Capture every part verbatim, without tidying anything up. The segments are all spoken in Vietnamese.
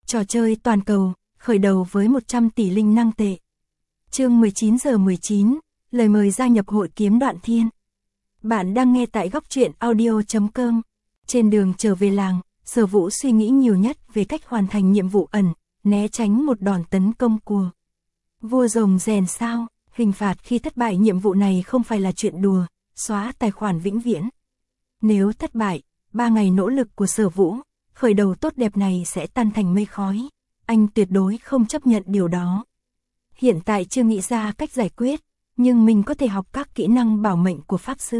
Trò chơi toàn cầu, khởi đầu với một trăm tỷ linh năng tệ. Chương mười chín giờ mười chín, lời mời gia nhập hội kiếm đoạn thiên. Bạn đang nghe tại góc truyện audio chấm com. Trên đường trở về làng, Sở Vũ suy nghĩ nhiều nhất về cách hoàn thành nhiệm vụ ẩn, né tránh một đòn tấn công của vua rồng rèn sao. Hình phạt khi thất bại nhiệm vụ này không phải là chuyện đùa, xóa tài khoản vĩnh viễn. Nếu thất bại, ba ngày nỗ lực của Sở Vũ, khởi đầu tốt đẹp này sẽ tan thành mây khói. Anh tuyệt đối không chấp nhận điều đó. Hiện tại chưa nghĩ ra cách giải quyết, nhưng mình có thể học các kỹ năng bảo mệnh của Pháp Sư.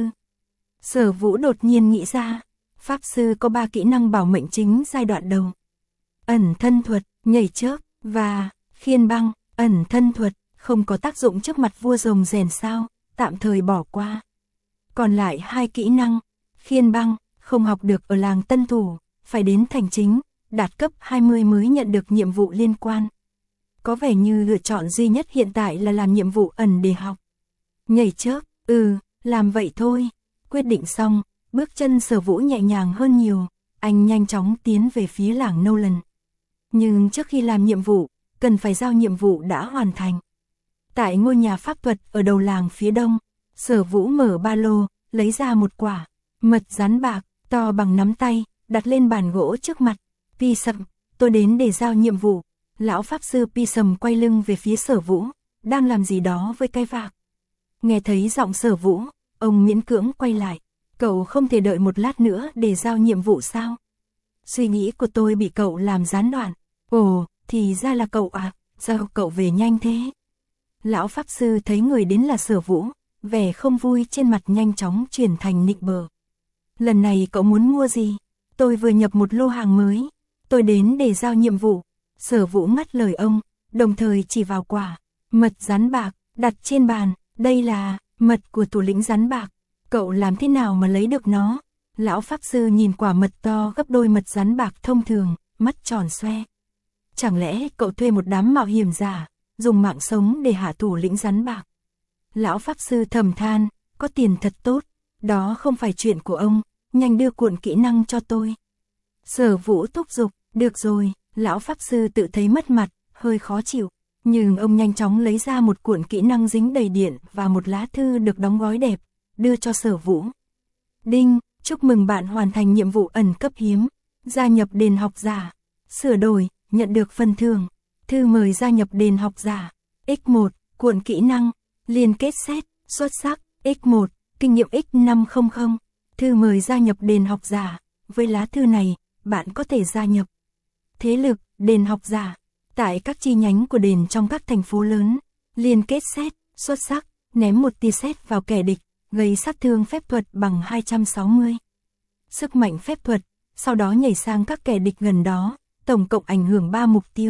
Sở Vũ đột nhiên nghĩ ra, Pháp Sư có ba kỹ năng bảo mệnh chính giai đoạn đầu. Ẩn thân thuật, nhảy chớp, và khiên băng. Ẩn thân thuật không có tác dụng trước mặt vua rồng rèn sao, tạm thời bỏ qua. Còn lại hai kỹ năng, khiên băng, không học được ở làng tân thủ, phải đến thành chính, đạt cấp hai mươi mới nhận được nhiệm vụ liên quan. Có vẻ như lựa chọn duy nhất hiện tại là làm nhiệm vụ ẩn để học. Nhảy chớp, ừ, làm vậy thôi. Quyết định xong, bước chân Sở Vũ nhẹ nhàng hơn nhiều, anh nhanh chóng tiến về phía làng Nolan. Nhưng trước khi làm nhiệm vụ, cần phải giao nhiệm vụ đã hoàn thành. Tại ngôi nhà pháp thuật ở đầu làng phía đông, Sở Vũ mở ba lô, lấy ra một quả mật rắn bạc, to bằng nắm tay, đặt lên bàn gỗ trước mặt. Pi Sầm, tôi đến để giao nhiệm vụ. Lão Pháp Sư Pi Sầm quay lưng về phía Sở Vũ, đang làm gì đó với cái vạc. Nghe thấy giọng Sở Vũ, ông miễn cưỡng quay lại. Cậu không thể đợi một lát nữa để giao nhiệm vụ sao? Suy nghĩ của tôi bị cậu làm gián đoạn. Ồ, thì ra là cậu à, sao cậu về nhanh thế? Lão Pháp Sư thấy người đến là Sở Vũ, vẻ không vui trên mặt nhanh chóng chuyển thành nịnh bợ. Lần này cậu muốn mua gì? Tôi vừa nhập một lô hàng mới, tôi đến để giao nhiệm vụ. Sở Vũ ngắt lời ông, đồng thời chỉ vào quả mật rắn bạc, đặt trên bàn. Đây là mật của thủ lĩnh rắn bạc. Cậu làm thế nào mà lấy được nó? Lão Pháp Sư nhìn quả mật to gấp đôi mật rắn bạc thông thường, mắt tròn xoe. Chẳng lẽ cậu thuê một đám mạo hiểm giả, dùng mạng sống để hạ thủ lĩnh rắn bạc? Lão Pháp Sư thầm than, có tiền thật tốt, đó không phải chuyện của ông, nhanh đưa cuộn kỹ năng cho tôi. Sở Vũ thúc giục, được rồi. Lão Pháp Sư tự thấy mất mặt, hơi khó chịu, nhưng ông nhanh chóng lấy ra một cuộn kỹ năng dính đầy điện và một lá thư được đóng gói đẹp, đưa cho Sở Vũ. Đinh, chúc mừng bạn hoàn thành nhiệm vụ ẩn cấp hiếm, gia nhập đền học giả, sửa đổi, nhận được phần thưởng, thư mời gia nhập đền học giả, nhân một, cuộn kỹ năng, liên kết set, xuất sắc, nhân một, kinh nghiệm nhân năm trăm, thư mời gia nhập đền học giả, với lá thư này, bạn có thể gia nhập thế lực, đền học giả, tại các chi nhánh của đền trong các thành phố lớn. Liên kết xét, xuất sắc, ném một tia sét vào kẻ địch, gây sát thương phép thuật bằng hai trăm sáu mươi. Sức mạnh phép thuật, sau đó nhảy sang các kẻ địch gần đó, tổng cộng ảnh hưởng ba mục tiêu.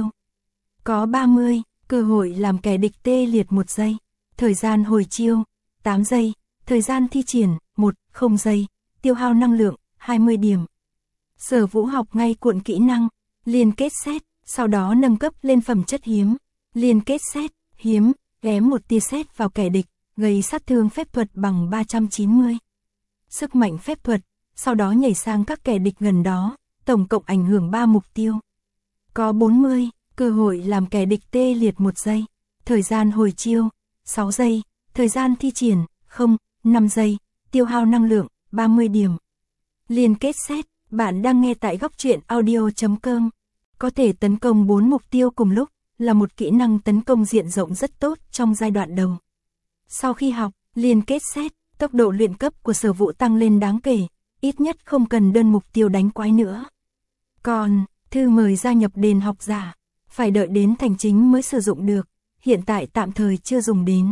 Có ba mươi, cơ hội làm kẻ địch tê liệt một giây, thời gian hồi chiêu, tám giây, thời gian thi triển, một, không giây, tiêu hao năng lượng, hai mươi điểm. Sở Vũ học ngay cuộn kỹ năng liên kết xét, sau đó nâng cấp lên phẩm chất hiếm. Liên kết xét, hiếm, ghém một tia sét vào kẻ địch, gây sát thương phép thuật bằng ba trăm chín mươi. Sức mạnh phép thuật, sau đó nhảy sang các kẻ địch gần đó, tổng cộng ảnh hưởng ba mục tiêu. Có bốn mươi, cơ hội làm kẻ địch tê liệt một giây, thời gian hồi chiêu, sáu giây, thời gian thi triển, không, năm giây, tiêu hao năng lượng, ba mươi điểm. Liên kết xét, bạn đang nghe tại góc truyện audio chấm com. Có thể tấn công bốn mục tiêu cùng lúc, là một kỹ năng tấn công diện rộng rất tốt trong giai đoạn đầu. Sau khi học liên kết xét, tốc độ luyện cấp của Sở Vũ tăng lên đáng kể, ít nhất không cần đơn mục tiêu đánh quái nữa. Còn, thư mời gia nhập đền học giả, phải đợi đến thành chính mới sử dụng được, hiện tại tạm thời chưa dùng đến.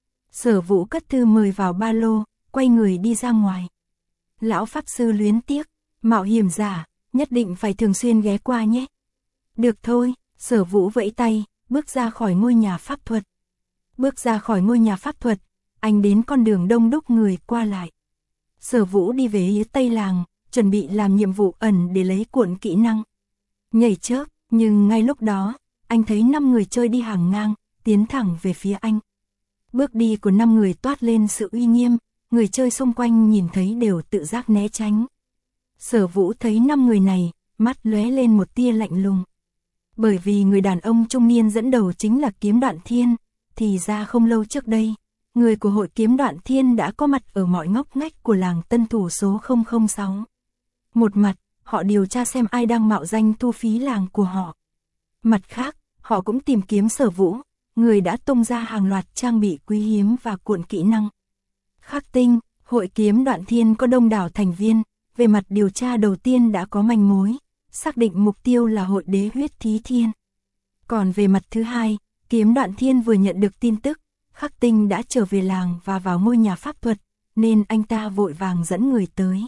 Sở Vũ cất thư mời vào ba lô, quay người đi ra ngoài. Lão Pháp Sư luyến tiếc, mạo hiểm giả, nhất định phải thường xuyên ghé qua nhé. Được thôi, Sở Vũ vẫy tay, bước ra khỏi ngôi nhà pháp thuật. Bước ra khỏi ngôi nhà pháp thuật, anh đến con đường đông đúc người qua lại. Sở Vũ đi về phía tây làng, chuẩn bị làm nhiệm vụ ẩn để lấy cuộn kỹ năng nhảy chớp, nhưng ngay lúc đó, anh thấy năm người chơi đi hàng ngang, tiến thẳng về phía anh. Bước đi của năm người toát lên sự uy nghiêm, người chơi xung quanh nhìn thấy đều tự giác né tránh. Sở Vũ thấy năm người này, mắt lóe lên một tia lạnh lùng. Bởi vì người đàn ông trung niên dẫn đầu chính là Kiếm Đoạn Thiên, thì ra không lâu trước đây, người của hội Kiếm Đoạn Thiên đã có mặt ở mọi ngóc ngách của làng Tân Thủ số không không sáu. Một mặt, họ điều tra xem ai đang mạo danh thu phí làng của họ. Mặt khác, họ cũng tìm kiếm Sở Vũ, người đã tung ra hàng loạt trang bị quý hiếm và cuộn kỹ năng. Khắc tinh, hội Kiếm Đoạn Thiên có đông đảo thành viên, về mặt điều tra đầu tiên đã có manh mối, xác định mục tiêu là hội Đế Huyết Thí Thiên. Còn về mặt thứ hai, Kiếm Đoạn Thiên vừa nhận được tin tức, Khắc tinh đã trở về làng và vào ngôi nhà pháp thuật, nên anh ta vội vàng dẫn người tới.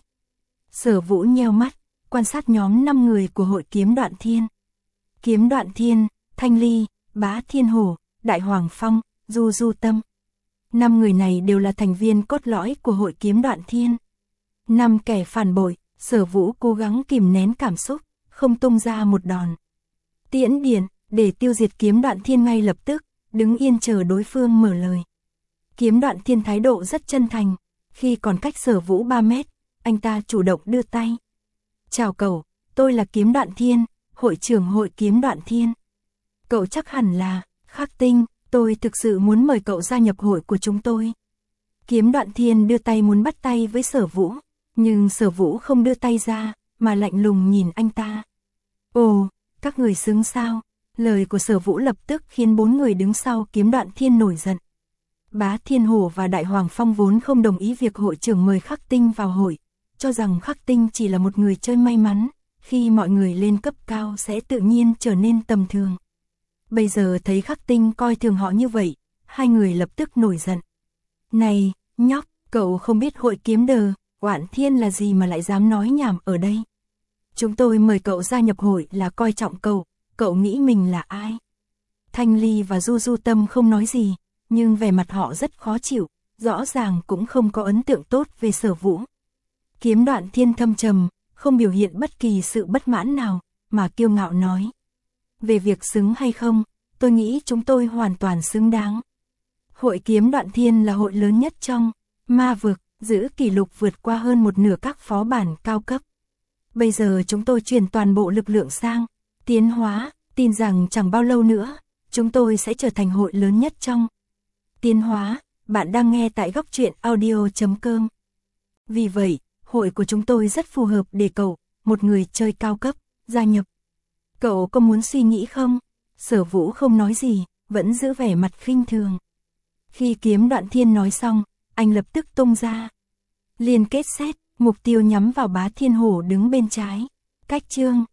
Sở Vũ nheo mắt, quan sát nhóm năm người của hội Kiếm Đoạn Thiên. Kiếm Đoạn Thiên, Thanh Ly, Bá Thiên Hổ, Đại Hoàng Phong, Du Du Tâm. Năm người này đều là thành viên cốt lõi của hội Kiếm Đoạn Thiên. Năm kẻ phản bội, Sở Vũ cố gắng kìm nén cảm xúc, không tung ra một đòn. Tiễn Điền, để tiêu diệt Kiếm Đoạn Thiên ngay lập tức, đứng yên chờ đối phương mở lời. Kiếm Đoạn Thiên thái độ rất chân thành, khi còn cách Sở Vũ ba mét, anh ta chủ động đưa tay. Chào cậu, tôi là Kiếm Đoạn Thiên, hội trưởng hội Kiếm Đoạn Thiên. Cậu chắc hẳn là Khắc tinh, tôi thực sự muốn mời cậu gia nhập hội của chúng tôi. Kiếm Đoạn Thiên đưa tay muốn bắt tay với Sở Vũ, nhưng Sở Vũ không đưa tay ra, mà lạnh lùng nhìn anh ta. Ồ, các người xứng sao? Lời của Sở Vũ lập tức khiến bốn người đứng sau Kiếm Đoạn Thiên nổi giận. Bá Thiên Hổ và Đại Hoàng Phong vốn không đồng ý việc hội trưởng mời Khắc tinh vào hội, cho rằng Khắc tinh chỉ là một người chơi may mắn, khi mọi người lên cấp cao sẽ tự nhiên trở nên tầm thường. Bây giờ thấy Khắc tinh coi thường họ như vậy, hai người lập tức nổi giận. Này, nhóc, cậu không biết hội Kiếm Đờ, Oản Thiên là gì mà lại dám nói nhảm ở đây? Chúng tôi mời cậu gia nhập hội là coi trọng cậu, cậu nghĩ mình là ai? Thanh Ly và Du Du Tâm không nói gì, nhưng vẻ mặt họ rất khó chịu, rõ ràng cũng không có ấn tượng tốt về Sở Vũ. Kiếm Đoạn Thiên thâm trầm, không biểu hiện bất kỳ sự bất mãn nào, mà kiêu ngạo nói. Về việc xứng hay không, tôi nghĩ chúng tôi hoàn toàn xứng đáng. Hội Kiếm Đoạn Thiên là hội lớn nhất trong ma vực, giữ kỷ lục vượt qua hơn một nửa các phó bản cao cấp. Bây giờ chúng tôi chuyển toàn bộ lực lượng sang tiến hóa, tin rằng chẳng bao lâu nữa, chúng tôi sẽ trở thành hội lớn nhất trong tiến hóa. Bạn đang nghe tại góc truyện audio chấm com. Vì vậy, hội của chúng tôi rất phù hợp để cậu, một người chơi cao cấp, gia nhập. Cậu có muốn suy nghĩ không? Sở Vũ không nói gì, vẫn giữ vẻ mặt khinh thường. Khi Kiếm Đoạn Thiên nói xong, anh lập tức tung ra liên kết xét, mục tiêu nhắm vào Bá Thiên Hổ đứng bên trái. Cách chương